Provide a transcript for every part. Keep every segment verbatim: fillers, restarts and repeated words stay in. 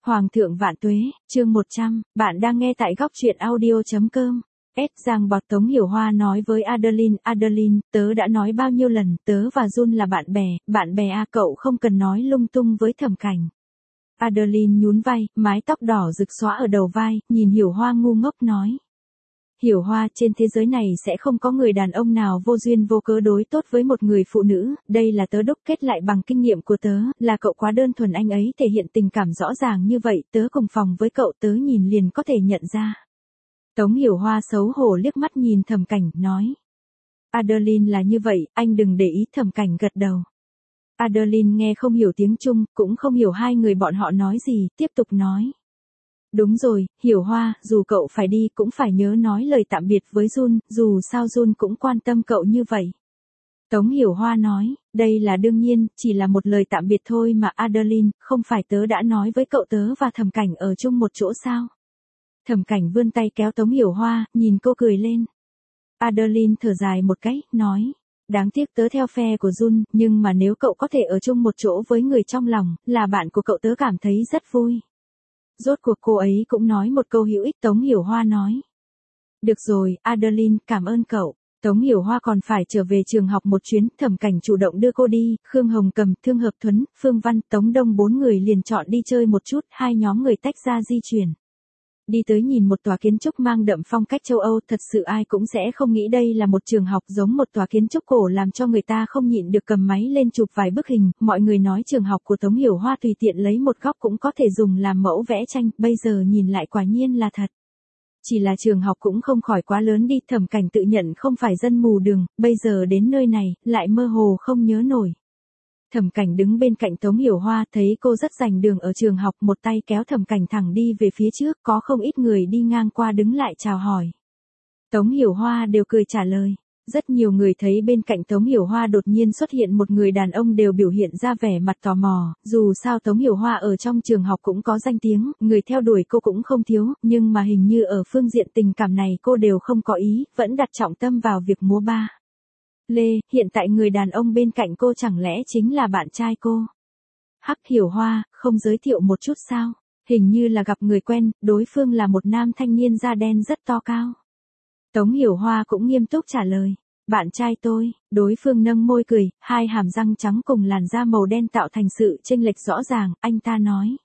Hoàng thượng vạn tuế, chương một trăm, bạn đang nghe tại góc truyện audio.com. S Giang bọt Tống Hiểu Hoa nói với Adeline, Adeline, tớ đã nói bao nhiêu lần, tớ và Jun là bạn bè, bạn bè à, cậu không cần nói lung tung với Thẩm Cảnh. Adeline nhún vai, mái tóc đỏ rực xõa ở đầu vai, nhìn Hiểu Hoa ngu ngốc nói. Hiểu Hoa, trên thế giới này sẽ không có người đàn ông nào vô duyên vô cớ đối tốt với một người phụ nữ, đây là tớ đúc kết lại bằng kinh nghiệm của tớ, là cậu quá đơn thuần, anh ấy thể hiện tình cảm rõ ràng như vậy, tớ cùng phòng với cậu, tớ nhìn liền có thể nhận ra. Tống Hiểu Hoa xấu hổ liếc mắt nhìn Thẩm Cảnh, nói. Adeline là như vậy, anh đừng để ý. Thẩm Cảnh gật đầu. Adeline nghe không hiểu tiếng Trung, cũng không hiểu hai người bọn họ nói gì, tiếp tục nói. Đúng rồi, Hiểu Hoa, dù cậu phải đi cũng phải nhớ nói lời tạm biệt với Jun, dù sao Jun cũng quan tâm cậu như vậy. Tống Hiểu Hoa nói, đây là đương nhiên, chỉ là một lời tạm biệt thôi mà. Adeline, không phải tớ đã nói với cậu tớ và Thẩm Cảnh ở chung một chỗ sao? Thẩm Cảnh vươn tay kéo Tống Hiểu Hoa, nhìn cô cười lên. Adeline thở dài một cái, nói. Đáng tiếc tớ theo phe của Jun, nhưng mà nếu cậu có thể ở chung một chỗ với người trong lòng, là bạn của cậu, tớ cảm thấy rất vui. Rốt cuộc cô ấy cũng nói một câu hữu ích. Tống Hiểu Hoa nói. Được rồi, Adeline, cảm ơn cậu. Tống Hiểu Hoa còn phải trở về trường học một chuyến, Thẩm Cảnh chủ động đưa cô đi, Khương Hồng Cầm, Thương Hợp Thuấn, Phương Văn, Tống Đông bốn người liền chọn đi chơi một chút, hai nhóm người tách ra di chuyển. Đi tới nhìn một tòa kiến trúc mang đậm phong cách châu Âu, thật sự ai cũng sẽ không nghĩ đây là một trường học, giống một tòa kiến trúc cổ làm cho người ta không nhịn được cầm máy lên chụp vài bức hình. Mọi người nói trường học của Tống Hiểu Hoa tùy tiện lấy một góc cũng có thể dùng làm mẫu vẽ tranh, bây giờ nhìn lại quả nhiên là thật. Chỉ là trường học cũng không khỏi quá lớn đi. Thẩm Cảnh tự nhận không phải dân mù đường, bây giờ đến nơi này, lại mơ hồ không nhớ nổi. Thẩm Cảnh đứng bên cạnh Tống Hiểu Hoa, thấy cô rất rành đường ở trường học, một tay kéo Thẩm Cảnh thẳng đi về phía trước, có không ít người đi ngang qua đứng lại chào hỏi. Tống Hiểu Hoa đều cười trả lời. Rất nhiều người thấy bên cạnh Tống Hiểu Hoa đột nhiên xuất hiện một người đàn ông đều biểu hiện ra vẻ mặt tò mò, dù sao Tống Hiểu Hoa ở trong trường học cũng có danh tiếng, người theo đuổi cô cũng không thiếu, nhưng mà hình như ở phương diện tình cảm này cô đều không có ý, vẫn đặt trọng tâm vào việc múa ba. Lê, hiện tại người đàn ông bên cạnh cô chẳng lẽ chính là bạn trai cô? Hắc, Hiểu Hoa, không giới thiệu một chút sao? Hình như là gặp người quen, đối phương là một nam thanh niên da đen rất to cao. Tống Hiểu Hoa cũng nghiêm túc trả lời. Bạn trai tôi. Đối phương nâng môi cười, hai hàm răng trắng cùng làn da màu đen tạo thành sự chênh lệch rõ ràng, anh ta nói.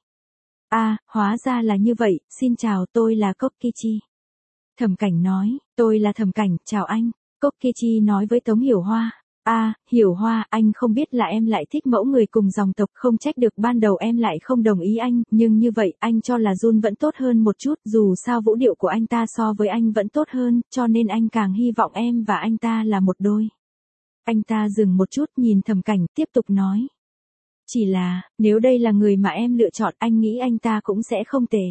À, hóa ra là như vậy, xin chào, tôi là Kokichi. Thẩm Cảnh nói, tôi là Thẩm Cảnh, chào anh. Kokichi nói với Tống Hiểu Hoa. À, Hiểu Hoa, anh không biết là em lại thích mẫu người cùng dòng tộc, không trách được ban đầu em lại không đồng ý anh, nhưng như vậy anh cho là Jun vẫn tốt hơn một chút, dù sao vũ điệu của anh ta so với anh vẫn tốt hơn, cho nên anh càng hy vọng em và anh ta là một đôi. Anh ta dừng một chút nhìn Thẩm Cảnh, tiếp tục nói. Chỉ là, nếu đây là người mà em lựa chọn, anh nghĩ anh ta cũng sẽ không tệ.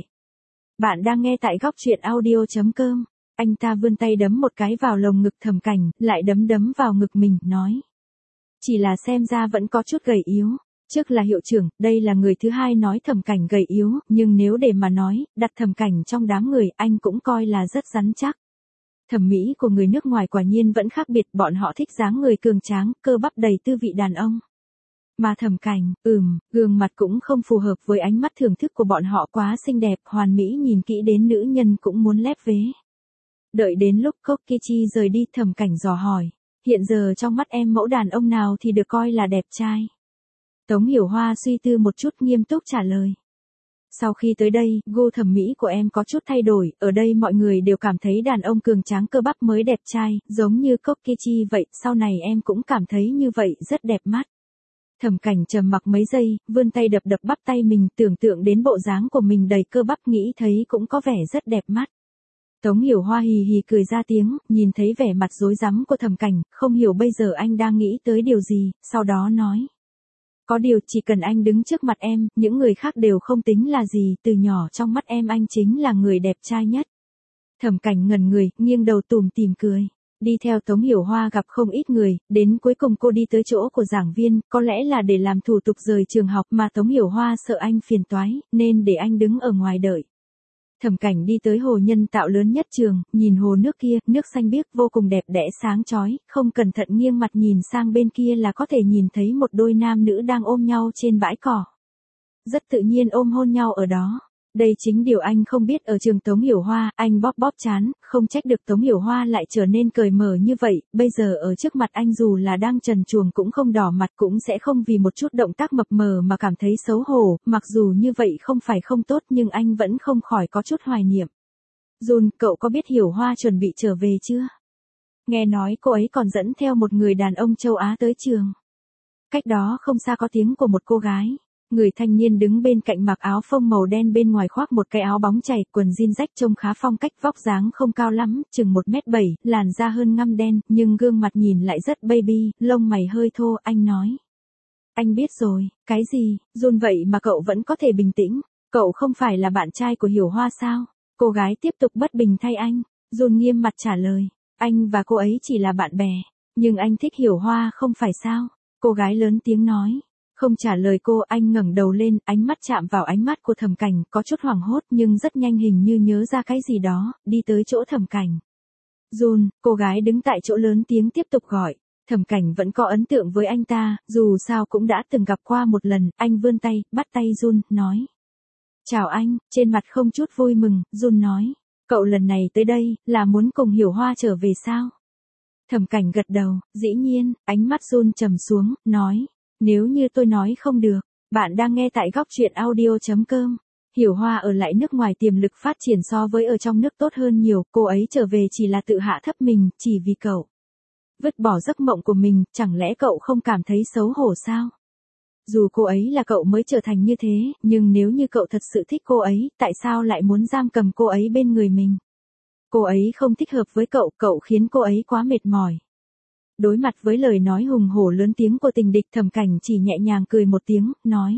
Bạn đang nghe tại góc truyện audio.com. Anh ta vươn tay đấm một cái vào lồng ngực Thẩm Cảnh, lại đấm đấm vào ngực mình, nói. Chỉ là xem ra vẫn có chút gầy yếu. Trước là hiệu trưởng, đây là người thứ hai nói Thẩm Cảnh gầy yếu, nhưng nếu để mà nói, đặt Thẩm Cảnh trong đám người, anh cũng coi là rất rắn chắc. Thẩm mỹ của người nước ngoài quả nhiên vẫn khác biệt, bọn họ thích dáng người cường tráng, cơ bắp đầy tư vị đàn ông. Mà Thẩm Cảnh, ừm, gương mặt cũng không phù hợp với ánh mắt thưởng thức của bọn họ, quá xinh đẹp, hoàn mỹ, nhìn kỹ đến nữ nhân cũng muốn lép vế. Đợi đến lúc Kokichi rời đi, Thẩm Cảnh dò hỏi, hiện giờ trong mắt em mẫu đàn ông nào thì được coi là đẹp trai? Tống Hiểu Hoa suy tư một chút, nghiêm túc trả lời. Sau khi tới đây, gu thẩm mỹ của em có chút thay đổi, ở đây mọi người đều cảm thấy đàn ông cường tráng cơ bắp mới đẹp trai, giống như Kokichi vậy, sau này em cũng cảm thấy như vậy, rất đẹp mắt. Thẩm Cảnh trầm mặc mấy giây, vươn tay đập đập bắp tay mình, tưởng tượng đến bộ dáng của mình đầy cơ bắp, nghĩ thấy cũng có vẻ rất đẹp mắt. Tống Hiểu Hoa hì hì cười ra tiếng, nhìn thấy vẻ mặt rối rắm của Thẩm Cảnh, không hiểu bây giờ anh đang nghĩ tới điều gì, sau đó nói. Có điều chỉ cần anh đứng trước mặt em, những người khác đều không tính là gì, từ nhỏ trong mắt em anh chính là người đẹp trai nhất. Thẩm Cảnh ngẩn người, nghiêng đầu tủm tỉm cười. Đi theo Tống Hiểu Hoa gặp không ít người, đến cuối cùng cô đi tới chỗ của giảng viên, có lẽ là để làm thủ tục rời trường học mà Tống Hiểu Hoa sợ anh phiền toái, nên để anh đứng ở ngoài đợi. Thẩm Cảnh đi tới hồ nhân tạo lớn nhất trường, nhìn hồ nước kia, nước xanh biếc vô cùng đẹp đẽ sáng chói, không cẩn thận nghiêng mặt nhìn sang bên kia là có thể nhìn thấy một đôi nam nữ đang ôm nhau trên bãi cỏ. rất tự nhiên ôm hôn nhau ở đó. Đây chính điều anh không biết ở trường Tống Hiểu Hoa, anh bóp bóp chán, không trách được Tống Hiểu Hoa lại trở nên cởi mở như vậy, bây giờ ở trước mặt anh dù là đang trần truồng cũng không đỏ mặt cũng sẽ không vì một chút động tác mập mờ mà cảm thấy xấu hổ, mặc dù như vậy không phải không tốt nhưng anh vẫn không khỏi có chút hoài niệm. Jun, cậu có biết Hiểu Hoa chuẩn bị trở về chưa? Nghe nói cô ấy còn dẫn theo một người đàn ông châu Á tới trường. Cách đó không xa có tiếng của một cô gái. Người thanh niên đứng bên cạnh mặc áo phông màu đen bên ngoài khoác một cái áo bóng chảy, quần jean rách trông khá phong cách, vóc dáng không cao lắm, chừng một mét bảy, làn da hơn ngăm đen, nhưng gương mặt nhìn lại rất baby, lông mày hơi thô, anh nói. Anh biết rồi, cái gì, Jun vậy mà cậu vẫn có thể bình tĩnh, cậu không phải là bạn trai của Hiểu Hoa sao? Cô gái tiếp tục bất bình thay anh, Jun nghiêm mặt trả lời, anh và cô ấy chỉ là bạn bè, nhưng anh thích Hiểu Hoa không phải sao? Cô gái lớn tiếng nói. Không trả lời cô, anh ngẩng đầu lên, ánh mắt chạm vào ánh mắt của Thẩm Cảnh, có chút hoảng hốt nhưng rất nhanh hình như nhớ ra cái gì đó, đi tới chỗ Thẩm Cảnh. Jun, cô gái đứng tại chỗ lớn tiếng tiếp tục gọi. Thẩm Cảnh vẫn có ấn tượng với anh ta, dù sao cũng đã từng gặp qua một lần, anh vươn tay, bắt tay Jun, nói. Chào anh, trên mặt không chút vui mừng, Jun nói. Cậu lần này tới đây, là muốn cùng Hiểu Hoa trở về sao? Thẩm Cảnh gật đầu, dĩ nhiên, ánh mắt Jun trầm xuống, nói. Nếu như tôi nói không được, bạn đang nghe tại góc truyện audio chấm com. Hiểu Hoa ở lại nước ngoài tiềm lực phát triển so với ở trong nước tốt hơn nhiều, cô ấy trở về chỉ là tự hạ thấp mình, chỉ vì cậu. Vứt bỏ giấc mộng của mình, chẳng lẽ cậu không cảm thấy xấu hổ sao? Dù cô ấy là cậu mới trở thành như thế, nhưng nếu như cậu thật sự thích cô ấy, tại sao lại muốn giam cầm cô ấy bên người mình? Cô ấy không thích hợp với cậu, cậu khiến cô ấy quá mệt mỏi. Đối mặt với lời nói hùng hổ lớn tiếng của tình địch, Thẩm Cảnh chỉ nhẹ nhàng cười một tiếng, nói.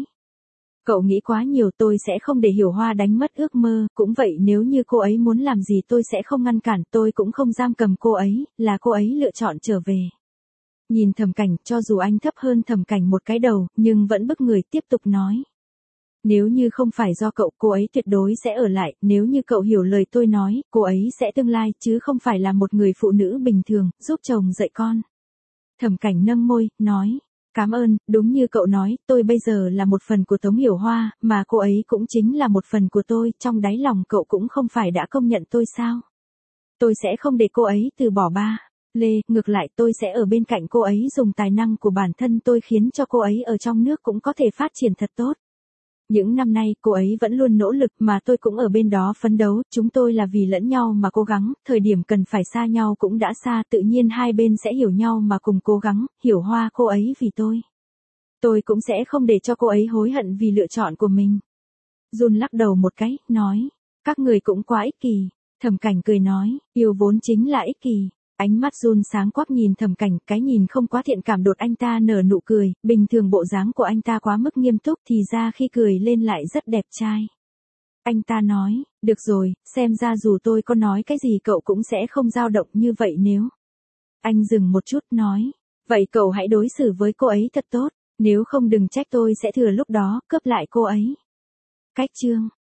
Cậu nghĩ quá nhiều, tôi sẽ không để Hiểu Hoa đánh mất ước mơ, cũng vậy nếu như cô ấy muốn làm gì tôi sẽ không ngăn cản, tôi cũng không giam cầm cô ấy, là cô ấy lựa chọn trở về. Nhìn Thẩm Cảnh, cho dù anh thấp hơn Thẩm Cảnh một cái đầu, nhưng vẫn bức người tiếp tục nói. Nếu như không phải do cậu, cô ấy tuyệt đối sẽ ở lại, nếu như cậu hiểu lời tôi nói, cô ấy sẽ tương lai, chứ không phải là một người phụ nữ bình thường, giúp chồng dạy con. Thẩm Cảnh nâng môi, nói, cảm ơn, đúng như cậu nói, tôi bây giờ là một phần của Tống Hiểu Hoa, mà cô ấy cũng chính là một phần của tôi, trong đáy lòng cậu cũng không phải đã công nhận tôi sao? Tôi sẽ không để cô ấy từ bỏ ba. Lê, ngược lại tôi sẽ ở bên cạnh cô ấy dùng tài năng của bản thân tôi khiến cho cô ấy ở trong nước cũng có thể phát triển thật tốt. Những năm nay cô ấy vẫn luôn nỗ lực mà tôi cũng ở bên đó phấn đấu, chúng tôi là vì lẫn nhau mà cố gắng, thời điểm cần phải xa nhau cũng đã xa, tự nhiên hai bên sẽ hiểu nhau mà cùng cố gắng, Hiểu Hoa cô ấy vì tôi. Tôi cũng sẽ không để cho cô ấy hối hận vì lựa chọn của mình. Jun lắc đầu một cái, nói, các người cũng quá ích kỷ. Thẩm Cảnh cười nói, yêu vốn chính là ích kỷ. Ánh mắt Jun sáng quắc nhìn Thẩm Cảnh, cái nhìn không quá thiện cảm đột anh ta nở nụ cười, bình thường bộ dáng của anh ta quá mức nghiêm túc thì ra khi cười lên lại rất đẹp trai. Anh ta nói, được rồi, xem ra dù tôi có nói cái gì cậu cũng sẽ không dao động như vậy nếu. Anh dừng một chút nói, vậy cậu hãy đối xử với cô ấy thật tốt, nếu không đừng trách tôi sẽ thừa lúc đó cướp lại cô ấy. Cách chương